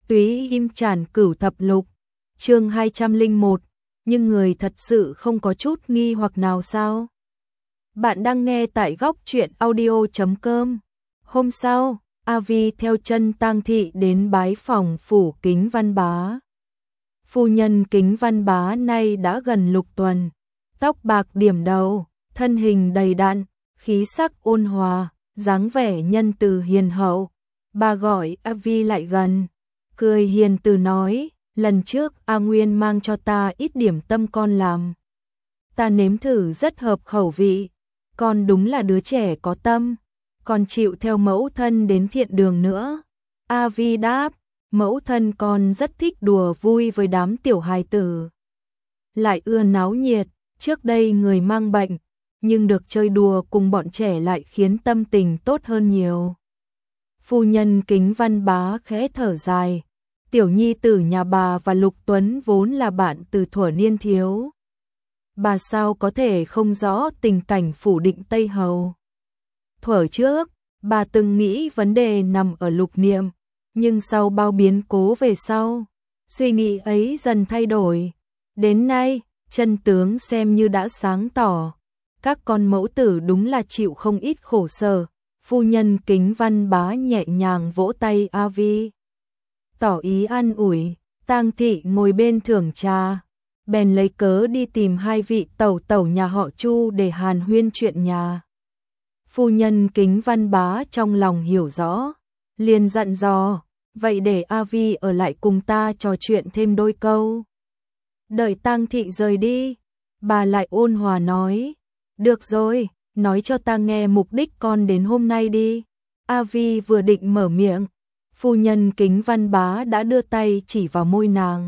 Túy Im Trản Cửu Thập Lục, chương 201, nhưng người thật sự không có chút nghi hoặc nào sao? Bạn đang nghe tại góc truyện audio.com. Hôm sau, A Vi theo chân Tang Thị đến bái phòng phủ Kính Văn Bá. Phu nhân Kính Văn Bá nay đã gần lục tuần, tóc bạc điểm đầu, thân hình đầy đặn, khí sắc ôn hòa, dáng vẻ nhân từ hiền hậu. Bà gọi A Vi lại gần, cười hiền từ nói, lần trước A Nguyên mang cho ta ít điểm tâm con làm. Ta nếm thử rất hợp khẩu vị, con đúng là đứa trẻ có tâm, còn chịu theo mẫu thân đến thiện đường nữa. A Vi đáp, mẫu thân con rất thích đùa vui với đám tiểu hài tử. Lại ưa náo nhiệt, trước đây người mang bệnh, nhưng được chơi đùa cùng bọn trẻ lại khiến tâm tình tốt hơn nhiều. Phu nhân Kính Văn Bá khẽ thở dài, tiểu nhi tử nhà bà và Lục Tuấn vốn là bạn từ thuở niên thiếu. Bà sao có thể không rõ tình cảnh phủ Định Tây Hầu. Thuở trước, bà từng nghĩ vấn đề nằm ở Lục Niệm, nhưng sau bao biến cố về sau, suy nghĩ ấy dần thay đổi. Đến nay, chân tướng xem như đã sáng tỏ, các con mẫu tử đúng là chịu không ít khổ sở. Phu nhân Kính Văn Bá nhẹ nhàng vỗ tay A Vi, tỏ ý an ủi. Tang Thị ngồi bên thưởng trà, bèn lấy cớ đi tìm hai vị tẩu tẩu nhà họ Chu để hàn huyên chuyện nhà. Phu nhân Kính Văn Bá trong lòng hiểu rõ, liền dặn dò, vậy để A Vi ở lại cùng ta trò chuyện thêm đôi câu. Đợi Tang Thị rời đi, bà lại ôn hòa nói, được rồi, nói cho ta nghe mục đích con đến hôm nay đi. A Vi vừa định mở miệng, phu nhân Kính Văn Bá đã đưa tay chỉ vào môi nàng,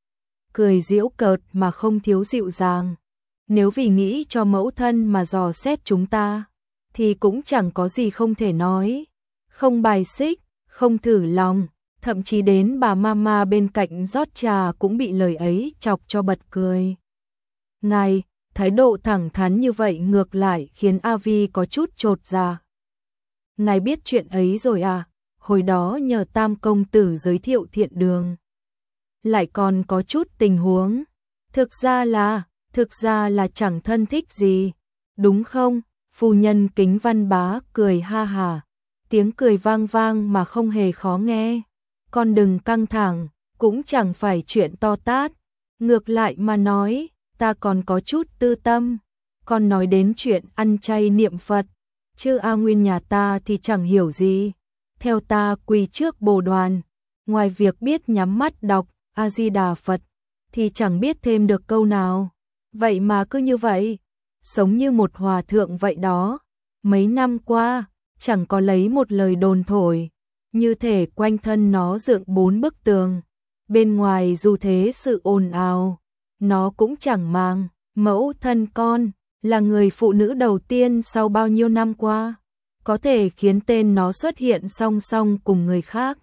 cười giễu cợt mà không thiếu dịu dàng. Nếu vì nghĩ cho mẫu thân mà dò xét chúng ta, thì cũng chẳng có gì không thể nói, không bài xích, không thử lòng, thậm chí đến bà mama bên cạnh rót trà cũng bị lời ấy chọc cho bật cười. Ngài, thái độ thẳng thắn như vậy ngược lại khiến A Vi có chút chột dạ. Ngài biết chuyện ấy rồi à? Hồi đó nhờ Tam công tử giới thiệu thiện đường, lại còn có chút tình huống. Thực ra là chẳng thân thích gì, đúng không? Phu nhân Kính Văn Bá cười ha hả, tiếng cười vang vang mà không hề khó nghe. Con đừng căng thẳng, cũng chẳng phải chuyện to tát. Ngược lại mà nói, ta còn có chút tư tâm. Con nói đến chuyện ăn chay niệm Phật, chứ A Nguyên nhà ta thì chẳng hiểu gì. Theo ta quỳ trước bồ đoàn, ngoài việc biết nhắm mắt đọc A Di Đà Phật, thì chẳng biết thêm được câu nào. Vậy mà cứ như vậy, sống như một hòa thượng vậy đó. Mấy năm qua, chẳng có lấy một lời đồn thổi, như thể quanh thân nó dựng 4 bức tường. Bên ngoài dù thế sự ồn ào, nó cũng chẳng màng. Mẫu thân con là người phụ nữ đầu tiên sau bao nhiêu năm qua, có thể khiến tên nó xuất hiện song song cùng người khác.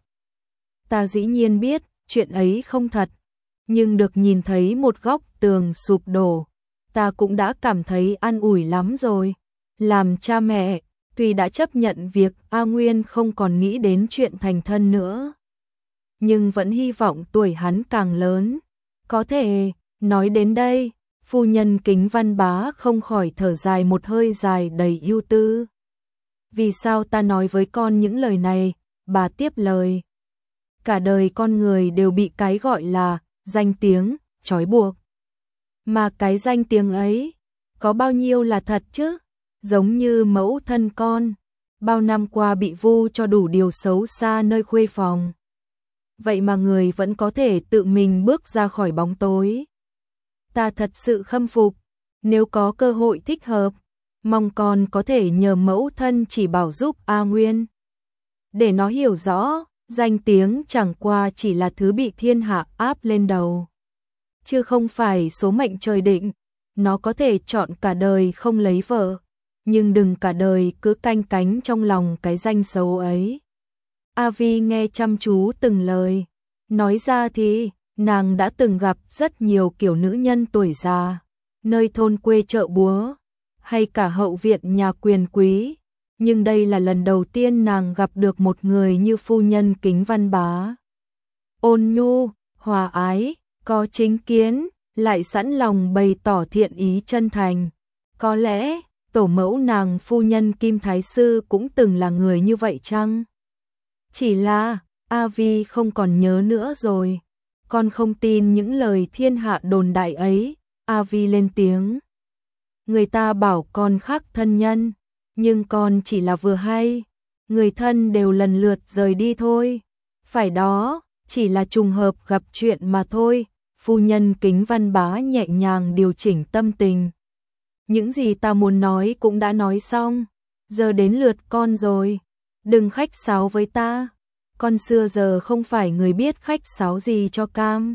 Ta dĩ nhiên biết chuyện ấy không thật, nhưng được nhìn thấy một góc tường sụp đổ, ta cũng đã cảm thấy an ủi lắm rồi. Làm cha mẹ, tuy đã chấp nhận việc A Nguyên không còn nghĩ đến chuyện thành thân nữa, nhưng vẫn hy vọng tuổi hắn càng lớn. Có thể, nói đến đây, phu nhân Kính Văn Bá không khỏi thở dài một hơi dài đầy ưu tư. Vì sao ta nói với con những lời này? Bà tiếp lời. Cả đời con người đều bị cái gọi là danh tiếng trói buộc. Mà cái danh tiếng ấy, có bao nhiêu là thật chứ? Giống như mẫu thân con, bao năm qua bị vu cho đủ điều xấu xa nơi khuê phòng. Vậy mà người vẫn có thể tự mình bước ra khỏi bóng tối. Ta thật sự khâm phục, nếu có cơ hội thích hợp, mong con có thể nhờ mẫu thân chỉ bảo giúp A Nguyên. Để nó hiểu rõ, danh tiếng chẳng qua chỉ là thứ bị thiên hạ áp lên đầu, chứ không phải số mệnh trời định. Nó có thể chọn cả đời không lấy vợ, nhưng đừng cả đời cứ canh cánh trong lòng cái danh xấu ấy. A Vi nghe chăm chú từng lời, nói ra thì nàng đã từng gặp rất nhiều kiểu nữ nhân tuổi già, nơi thôn quê chợ búa, hay cả hậu viện nhà quyền quý, nhưng đây là lần đầu tiên nàng gặp được một người như phu nhân Kính Văn Bá. ôn nhu, hòa ái, có chính kiến, lại sẵn lòng bày tỏ thiện ý chân thành. Có lẽ, tổ mẫu nàng phu nhân Kim Thái Sư cũng từng là người như vậy chăng? Chỉ là, A Vi không còn nhớ nữa rồi. Con không tin những lời thiên hạ đồn đại ấy. A Vi lên tiếng. Người ta bảo con khác thân nhân, nhưng con chỉ là vừa hay. Người thân đều lần lượt rời đi thôi. Phải đó, chỉ là trùng hợp gặp chuyện mà thôi. Phu nhân Kính Văn Bá nhẹ nhàng điều chỉnh tâm tình. Những gì ta muốn nói cũng đã nói xong. Giờ đến lượt con rồi. Đừng khách sáo với ta. Con xưa giờ không phải người biết khách sáo gì cho cam.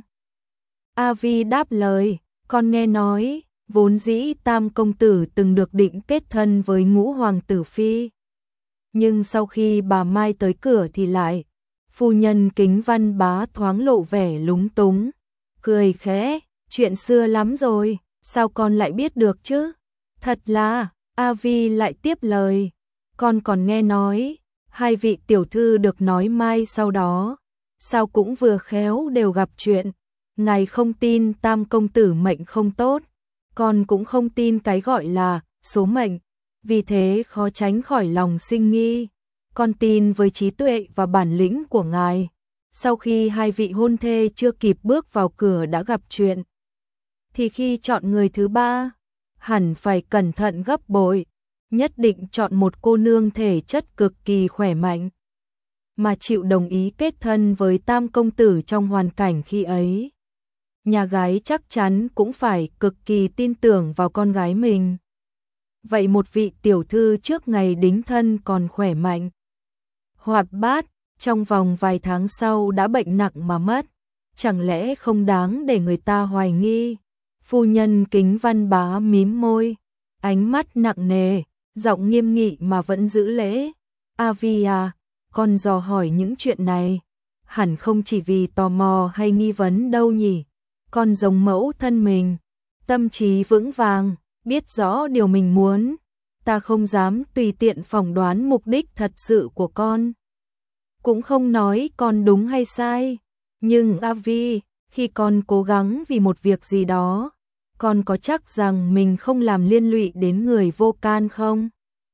A Vi đáp lời. Con nghe nói, vốn dĩ Tam công tử từng được định kết thân với Ngũ hoàng tử phi. Nhưng sau khi bà Mai tới cửa thì lại, phu nhân Kính Văn Bá thoáng lộ vẻ lúng túng, cười khẽ, chuyện xưa lắm rồi, sao con lại biết được chứ? Thật là, A Vi lại tiếp lời, con còn nghe nói, hai vị tiểu thư được nói mai sau đó, sao cũng vừa khéo đều gặp chuyện, ngài không tin Tam công tử mệnh không tốt, con cũng không tin cái gọi là số mệnh, vì thế khó tránh khỏi lòng sinh nghi. Con tin với trí tuệ và bản lĩnh của ngài. Sau khi hai vị hôn thê chưa kịp bước vào cửa đã gặp chuyện, thì khi chọn người thứ ba, hẳn phải cẩn thận gấp bội, nhất định chọn một cô nương thể chất cực kỳ khỏe mạnh, mà chịu đồng ý kết thân với Tam công tử trong hoàn cảnh khi ấy. Nhà gái chắc chắn cũng phải cực kỳ tin tưởng vào con gái mình. Vậy một vị tiểu thư trước ngày đính thân còn khỏe mạnh, hoạt bát, trong vòng vài tháng sau đã bệnh nặng mà mất, chẳng lẽ không đáng để người ta hoài nghi? Phu nhân Kính Văn Bá mím môi, ánh mắt nặng nề, giọng nghiêm nghị mà vẫn giữ lễ. A Vi à, con dò hỏi những chuyện này, hẳn không chỉ vì tò mò hay nghi vấn đâu nhỉ? Con giống mẫu thân mình, tâm trí vững vàng, biết rõ điều mình muốn, ta không dám tùy tiện phỏng đoán mục đích thật sự của con. Cũng không nói con đúng hay sai, nhưng A Vi, khi con cố gắng vì một việc gì đó, con có chắc rằng mình không làm liên lụy đến người vô can không?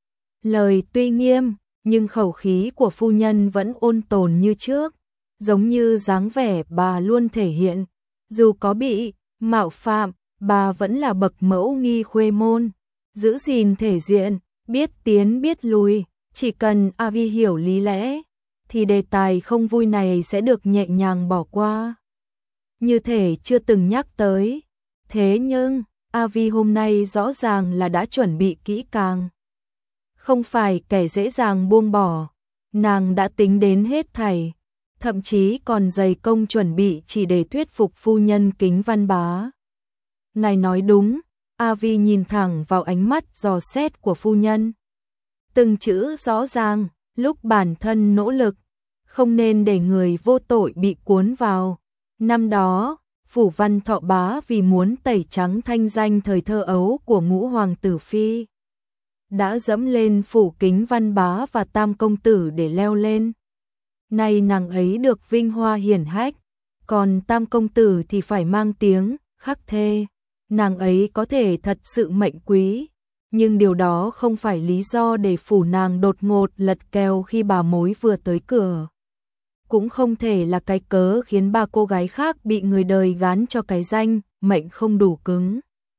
Lời tuy nghiêm, nhưng khẩu khí của phu nhân vẫn ôn tồn như trước, giống như dáng vẻ bà luôn thể hiện, dù có bị mạo phạm, bà vẫn là bậc mẫu nghi khuê môn, giữ gìn thể diện, biết tiến biết lùi, chỉ cần A Vi hiểu lý lẽ, thì đề tài không vui này sẽ được nhẹ nhàng bỏ qua. Như thể chưa từng nhắc tới. Thế nhưng, A Vi hôm nay rõ ràng là đã chuẩn bị kỹ càng. Không phải kẻ dễ dàng buông bỏ, nàng đã tính đến hết thảy, thậm chí còn dày công chuẩn bị chỉ để thuyết phục phu nhân Kính Văn Bá. Ngài nói đúng, A Vi nhìn thẳng vào ánh mắt dò xét của phu nhân. Từng chữ rõ ràng, lúc bản thân nỗ lực, không nên để người vô tội bị cuốn vào. Năm đó, Phủ Văn Thọ Bá vì muốn tẩy trắng thanh danh thời thơ ấu của Ngũ hoàng tử phi, đã dẫm lên Phủ Kính Văn Bá và Tam công tử để leo lên. Nay nàng ấy được vinh hoa hiển hách, còn Tam công tử thì phải mang tiếng khắc thê. Nàng ấy có thể thật sự mệnh quý, nhưng điều đó không phải lý do để phủ nàng đột ngột lật kèo khi bà mối vừa tới cửa. Cũng không thể là cái cớ khiến ba cô gái khác bị người đời gán cho cái danh mệnh không đủ cứng,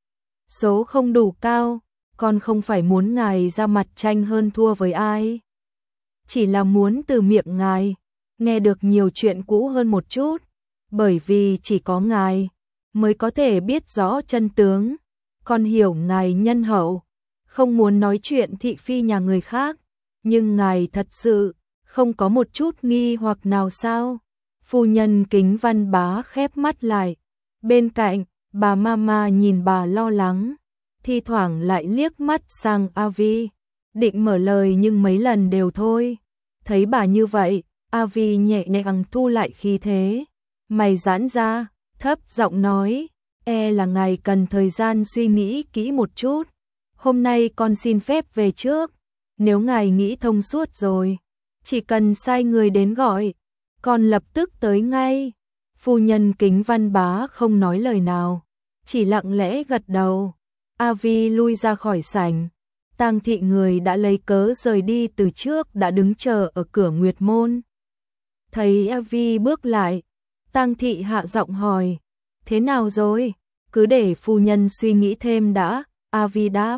số không đủ cao. Con không phải muốn ngài ra mặt tranh hơn thua với ai, chỉ là muốn từ miệng ngài nghe được nhiều chuyện cũ hơn một chút, bởi vì chỉ có ngài mới có thể biết rõ chân tướng. Con hiểu ngài nhân hậu, không muốn nói chuyện thị phi nhà người khác, nhưng ngài thật sự không có một chút nghi hoặc nào sao? Phu nhân Kính Văn Bá khép mắt lại, bên cạnh bà Mama nhìn bà lo lắng, thi thoảng lại liếc mắt sang A Vi, định mở lời nhưng mấy lần đều thôi. Thấy bà như vậy, A Vi nhẹ nhàng thu lại khí thế, mày giãn ra, thấp giọng nói, là ngài cần thời gian suy nghĩ kỹ một chút. Hôm nay con xin phép về trước, nếu ngài nghĩ thông suốt rồi, chỉ cần sai người đến gọi, con lập tức tới ngay. Phu nhân Kính Văn Bá không nói lời nào, chỉ lặng lẽ gật đầu. A Vi lui ra khỏi sảnh. Tang thị người đã lấy cớ rời đi từ trước đã đứng chờ ở cửa Nguyệt Môn. Thấy A Vi bước lại, Tang thị hạ giọng hỏi, thế nào rồi? Cứ để phu nhân suy nghĩ thêm đã, A Vi đáp.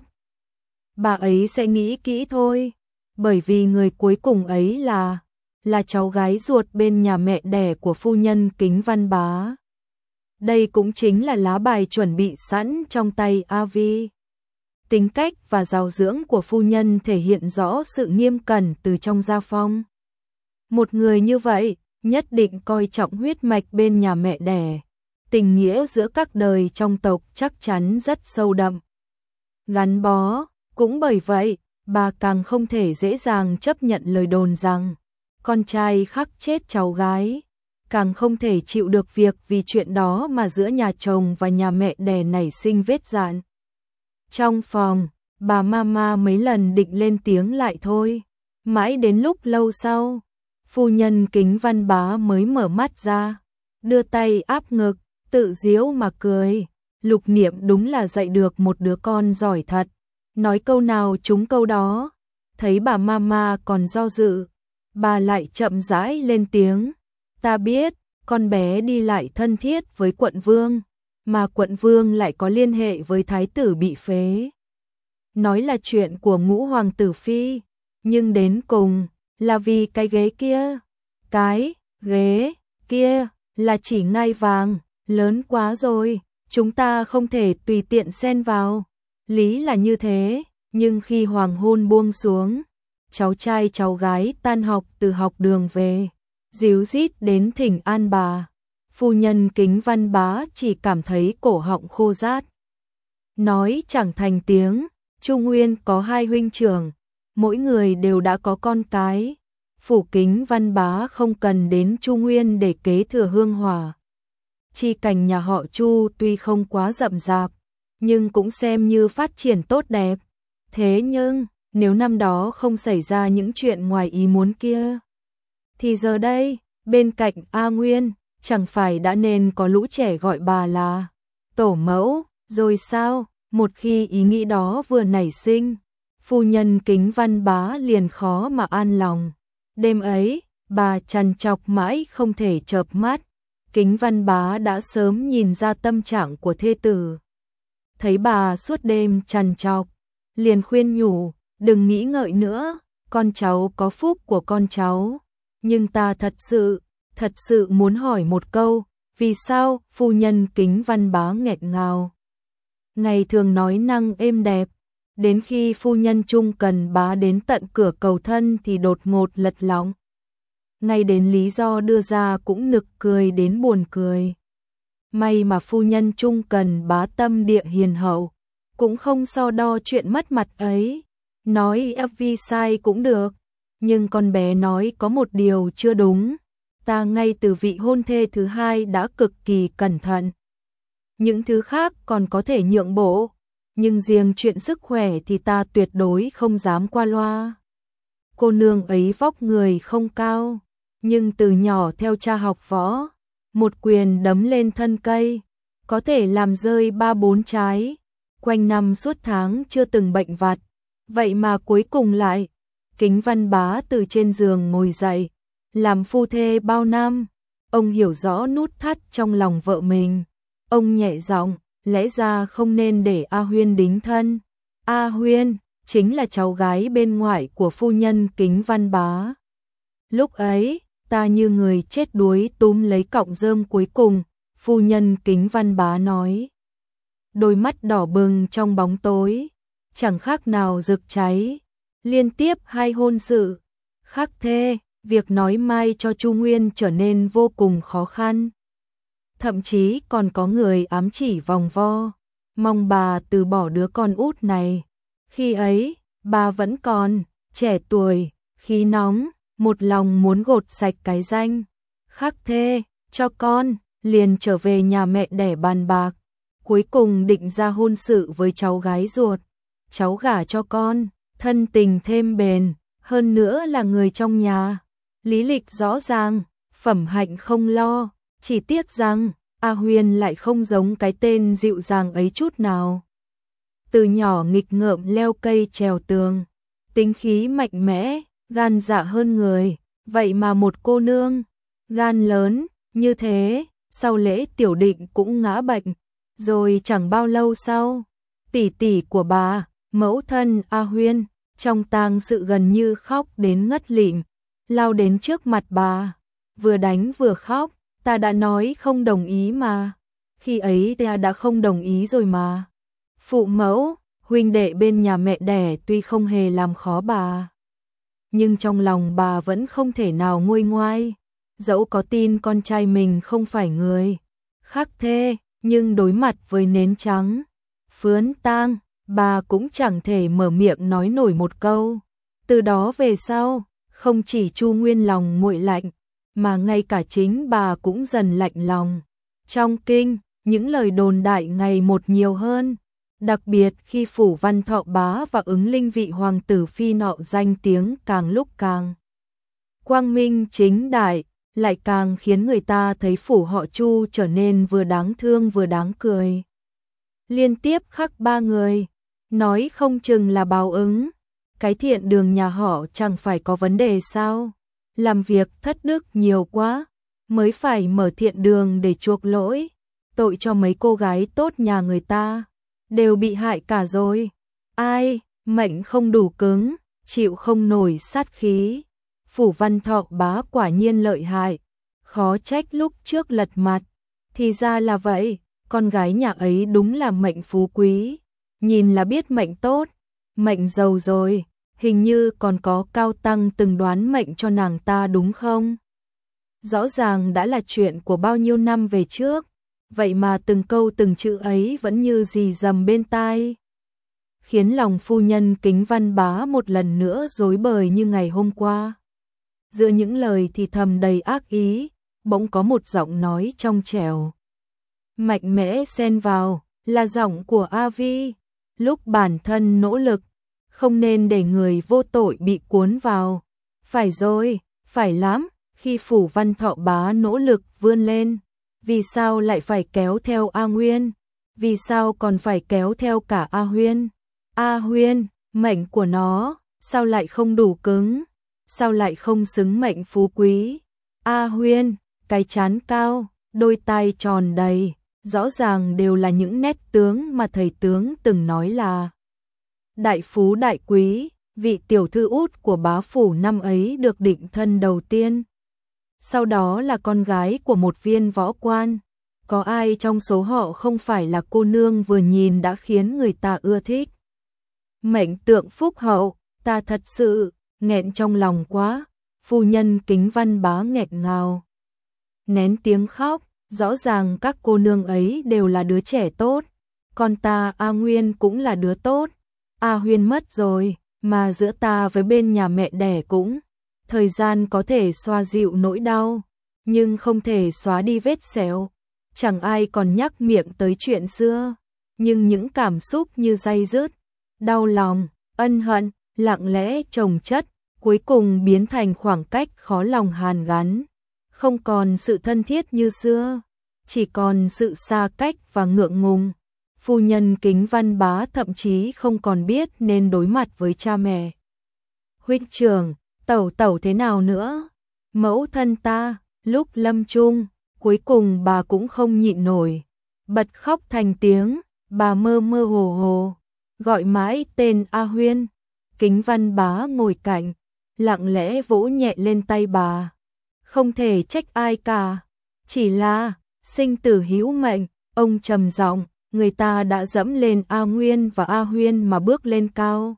Bà ấy sẽ nghĩ kỹ thôi, bởi vì người cuối cùng ấy là cháu gái ruột bên nhà mẹ đẻ của phu nhân Kính Văn Bá. Đây cũng chính là lá bài chuẩn bị sẵn trong tay A Vi. Tính cách và giáo dưỡng của phu nhân thể hiện rõ sự nghiêm cẩn từ trong gia phong. Một người như vậy, nhất định coi trọng huyết mạch bên nhà mẹ đẻ. Tình nghĩa giữa các đời trong tộc chắc chắn rất sâu đậm, gắn bó. Cũng bởi vậy, bà càng không thể dễ dàng chấp nhận lời đồn rằng con trai khắc chết cháu gái, càng không thể chịu được việc vì chuyện đó mà giữa nhà chồng và nhà mẹ đẻ nảy sinh vết rạn. Trong phòng, bà Mama mấy lần định lên tiếng lại thôi, mãi đến lúc lâu sau, phu nhân Kính Văn Bá mới mở mắt ra, đưa tay áp ngực, tự giễu mà cười. Lục Niệm đúng là dạy được một đứa con giỏi thật, nói câu nào trúng câu đó. Thấy bà Mama còn do dự, bà lại chậm rãi lên tiếng, ta biết, con bé đi lại thân thiết với quận vương, mà quận vương lại có liên hệ với thái tử bị phế. Nói là chuyện của ngũ hoàng tử phi, nhưng đến cùng là vì cái ghế kia. Cái ghế kia là chỉ ngai vàng, lớn quá rồi, chúng ta không thể tùy tiện xen vào. Lý là như thế, nhưng khi hoàng hôn buông xuống, cháu trai cháu gái tan học từ học đường về, díu dít đến thỉnh an bà, phu nhân Kính Văn Bá chỉ cảm thấy cổ họng khô rát. Nói chẳng thành tiếng. Chu Nguyên có 2 huynh trưởng, mỗi người đều đã có con cái. Phủ Kính Văn Bá không cần đến Chu Nguyên để kế thừa hương hỏa. Chi cảnh nhà họ Chu tuy không quá rậm rạp, nhưng cũng xem như phát triển tốt đẹp. Thế nhưng, nếu năm đó không xảy ra những chuyện ngoài ý muốn kia, thì giờ đây, bên cạnh A Nguyên, chẳng phải đã nên có lũ trẻ gọi bà là tổ mẫu, rồi sao? Một khi ý nghĩ đó vừa nảy sinh, phu nhân Kính Văn Bá liền khó mà an lòng. Đêm ấy, bà trằn trọc mãi không thể chợp mắt. Kính Văn Bá đã sớm nhìn ra tâm trạng của thê tử. Thấy bà suốt đêm trằn trọc, liền khuyên nhủ, đừng nghĩ ngợi nữa, con cháu có phúc của con cháu. Nhưng ta thật sự muốn hỏi một câu, vì sao? Phu nhân Kính Văn Bá nghẹn ngào. Ngày thường nói năng êm đẹp, đến khi phu nhân Trung Cần Bá đến tận cửa cầu thân thì đột ngột lật lọng. Ngay đến lý do đưa ra cũng nực cười đến buồn cười. May mà phu nhân Trung Cần Bá tâm địa hiền hậu, cũng không so đo chuyện mất mặt ấy. Nói FV sai cũng được, nhưng con bé nói có một điều chưa đúng. Ta ngay từ vị hôn thê thứ 2 đã cực kỳ cẩn thận. Những thứ khác còn có thể nhượng bộ, nhưng riêng chuyện sức khỏe thì ta tuyệt đối không dám qua loa. Cô nương ấy vóc người không cao, nhưng từ nhỏ theo cha học võ, một quyền đấm lên thân cây, có thể làm rơi 3-4 trái, quanh năm suốt tháng chưa từng bệnh vặt. Vậy mà cuối cùng lại, Kính Văn Bá từ trên giường ngồi dậy, làm phu thê bao năm, ông hiểu rõ nút thắt trong lòng vợ mình. Ông nhẹ giọng, lẽ ra không nên để A Huyên đính thân. A Huyên chính là cháu gái bên ngoại của phu nhân Kính Văn Bá. Lúc ấy, ta như người chết đuối túm lấy cọng rơm cuối cùng, phu nhân Kính Văn Bá nói. Đôi mắt đỏ bừng trong bóng tối, chẳng khác nào rực cháy. Liên tiếp 2 hôn sự, khắc thê, việc nói mai cho Chu Nguyên trở nên vô cùng khó khăn. Thậm chí còn có người ám chỉ vòng vo, mong bà từ bỏ đứa con út này. Khi ấy, bà vẫn còn trẻ tuổi, khí nóng, một lòng muốn gột sạch cái danh khắc thê cho con, liền trở về nhà mẹ đẻ bàn bạc, cuối cùng định ra hôn sự với cháu gái ruột. Cháu gả cho con, thân tình thêm bền, hơn nữa là người trong nhà, lý lịch rõ ràng, phẩm hạnh không lo. Chỉ tiếc rằng, A Huyên lại không giống cái tên dịu dàng ấy chút nào. Từ nhỏ nghịch ngợm leo cây trèo tường, tính khí mạnh mẽ, gan dạ hơn người, vậy mà một cô nương, gan lớn, như thế, sau lễ tiểu định cũng ngã bệnh, rồi chẳng bao lâu sau, tỷ tỷ của bà, mẫu thân A Huyên, trong tang sự gần như khóc đến ngất lịm, lao đến trước mặt bà, vừa đánh vừa khóc, ta đã nói không đồng ý mà, khi ấy ta đã không đồng ý rồi mà. Phụ mẫu, huynh đệ bên nhà mẹ đẻ tuy không hề làm khó bà, nhưng trong lòng bà vẫn không thể nào nguôi ngoai, dẫu có tin con trai mình không phải người khắc thê, nhưng đối mặt với nến trắng, phướn tang, bà cũng chẳng thể mở miệng nói nổi một câu. Từ đó về sau, không chỉ Chu Nguyên lòng nguội lạnh, mà ngay cả chính bà cũng dần lạnh lòng. Trong kinh, những lời đồn đại ngày một nhiều hơn, đặc biệt khi Phủ Văn Thọ Bá và ứng linh vị hoàng tử phi nọ danh tiếng càng lúc càng quang minh chính đại, lại càng khiến người ta thấy phủ họ Chu trở nên vừa đáng thương vừa đáng cười. Liên tiếp khắc 3 người, nói không chừng là báo ứng. Cái thiện đường nhà họ chẳng phải có vấn đề sao? Làm việc thất đức nhiều quá, mới phải mở thiện đường để chuộc lỗi. Tội cho mấy cô gái tốt nhà người ta, đều bị hại cả rồi. Ai, mệnh không đủ cứng, chịu không nổi sát khí. Phủ Văn Thọ Bá quả nhiên lợi hại, khó trách lúc trước lật mặt. Thì ra là vậy, con gái nhà ấy đúng là mệnh phú quý, nhìn là biết mệnh tốt, mệnh giàu rồi, hình như còn có cao tăng từng đoán mệnh cho nàng ta đúng không? Rõ ràng đã là chuyện của bao nhiêu năm về trước, vậy mà từng câu từng chữ ấy vẫn như rì rầm bên tai, khiến lòng phu nhân Kính Văn Bá một lần nữa rối bời như ngày hôm qua. Giữa những lời thì thầm đầy ác ý, bỗng có một giọng nói trong trẻo, mạnh mẽ xen vào, là giọng của A Vi. Lúc bản thân nỗ lực, không nên để người vô tội bị cuốn vào. Phải rồi, phải lắm, khi Phủ Văn Thọ Bá nỗ lực vươn lên, vì sao lại phải kéo theo A Nguyên? Vì sao còn phải kéo theo cả A Huyên? A Huyên, mệnh của nó, sao lại không đủ cứng? Sao lại không xứng mệnh phú quý? A Huyên, cái trán cao, đôi tai tròn đầy, rõ ràng đều là những nét tướng mà thầy tướng từng nói là đại phú đại quý, vị tiểu thư út của bá phủ năm ấy được định thân đầu tiên. Sau đó là con gái của một viên võ quan. Có ai trong số họ không phải là cô nương vừa nhìn đã khiến người ta ưa thích? Mệnh tượng phúc hậu, ta thật sự nghẹn trong lòng quá. Phu nhân Kính Văn Bá nghẹn ngào, nén tiếng khóc. Rõ ràng các cô nương ấy đều là đứa trẻ tốt, còn ta A Nguyên cũng là đứa tốt. A Huyên mất rồi, mà giữa ta với bên nhà mẹ đẻ cũng, thời gian có thể xoa dịu nỗi đau, nhưng không thể xóa đi vết sẹo. Chẳng ai còn nhắc miệng tới chuyện xưa, nhưng những cảm xúc như day dứt, đau lòng, ân hận, lặng lẽ chồng chất, cuối cùng biến thành khoảng cách khó lòng hàn gắn. Không còn sự thân thiết như xưa, chỉ còn sự xa cách và ngượng ngùng. Phu nhân Kính Văn Bá thậm chí không còn biết nên đối mặt với cha mẹ. Huynh trưởng, tẩu tẩu thế nào nữa? Mẫu thân ta, lúc lâm chung, cuối cùng bà cũng không nhịn nổi, bật khóc thành tiếng, bà mơ mơ hồ hồ, gọi mãi tên A Huyên. Kính Văn Bá ngồi cạnh, lặng lẽ vỗ nhẹ lên tay bà. Không thể trách ai cả, chỉ là sinh tử hữu mệnh. Ông trầm giọng, người ta đã dẫm lên A Nguyên và A Huyên mà bước lên cao.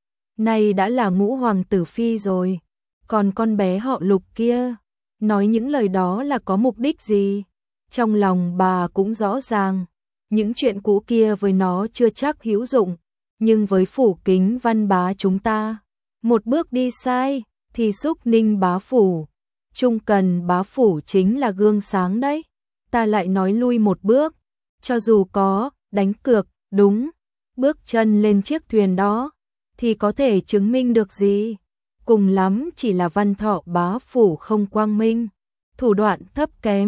Nay đã là ngũ hoàng tử phi rồi, còn con bé họ Lục kia, nói những lời đó là có mục đích gì? Trong lòng bà cũng rõ ràng, những chuyện cũ kia với nó chưa chắc hữu dụng, nhưng với phủ Kính Văn Bá chúng ta, một bước đi sai thì Xúc Ninh bá phủ, Trung Cần bá phủ chính là gương sáng đấy. Ta lại nói lui một bước, cho dù có đánh cược đúng, bước chân lên chiếc thuyền đó, thì có thể chứng minh được gì? Cùng lắm chỉ là Văn Thọ bá phủ không quang minh, thủ đoạn thấp kém,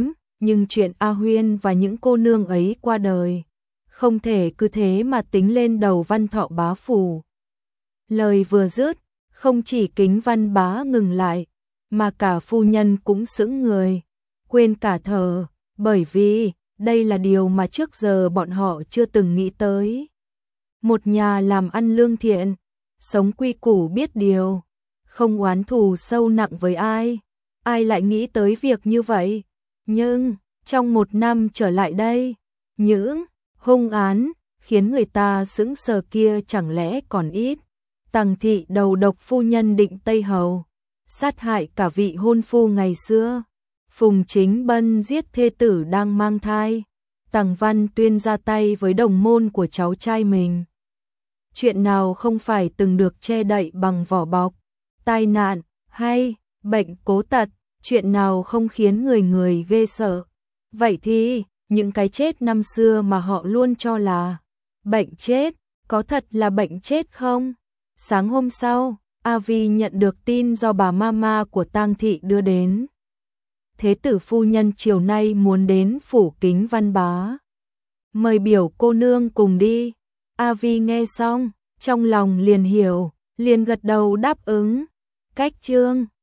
nhưng chuyện A Huyên và những cô nương ấy qua đời, không thể cứ thế mà tính lên đầu Văn Thọ bá phủ. Lời vừa dứt, không chỉ Kính Văn bá ngừng lại, mà cả phu nhân cũng sững người, quên cả thở, bởi vì đây là điều mà trước giờ bọn họ chưa từng nghĩ tới. Một nhà làm ăn lương thiện, sống quy củ biết điều, không oán thù sâu nặng với ai, ai lại nghĩ tới việc như vậy. Nhưng trong 1 năm trở lại đây, những hung án khiến người ta sững sờ kia chẳng lẽ còn ít. Tằng thị đầu độc phu nhân Định Tây Hầu, sát hại cả vị hôn phu ngày xưa. Phùng Chính Bân giết thê tử đang mang thai. Tằng Văn Tuyên ra tay với đồng môn của cháu trai mình. Chuyện nào không phải từng được che đậy bằng vỏ bọc, tai nạn hay bệnh cố tật, chuyện nào không khiến người người ghê sợ. Vậy thì, những cái chết năm xưa mà họ luôn cho là bệnh chết, có thật là bệnh chết không? Sáng hôm sau, A Vi nhận được tin do bà mama của Tang thị đưa đến. Thế tử phu nhân chiều nay muốn đến phủ Kính Văn bá, mời biểu cô nương cùng đi. A Vi nghe xong, trong lòng liền hiểu, liền gật đầu đáp ứng. Cách chương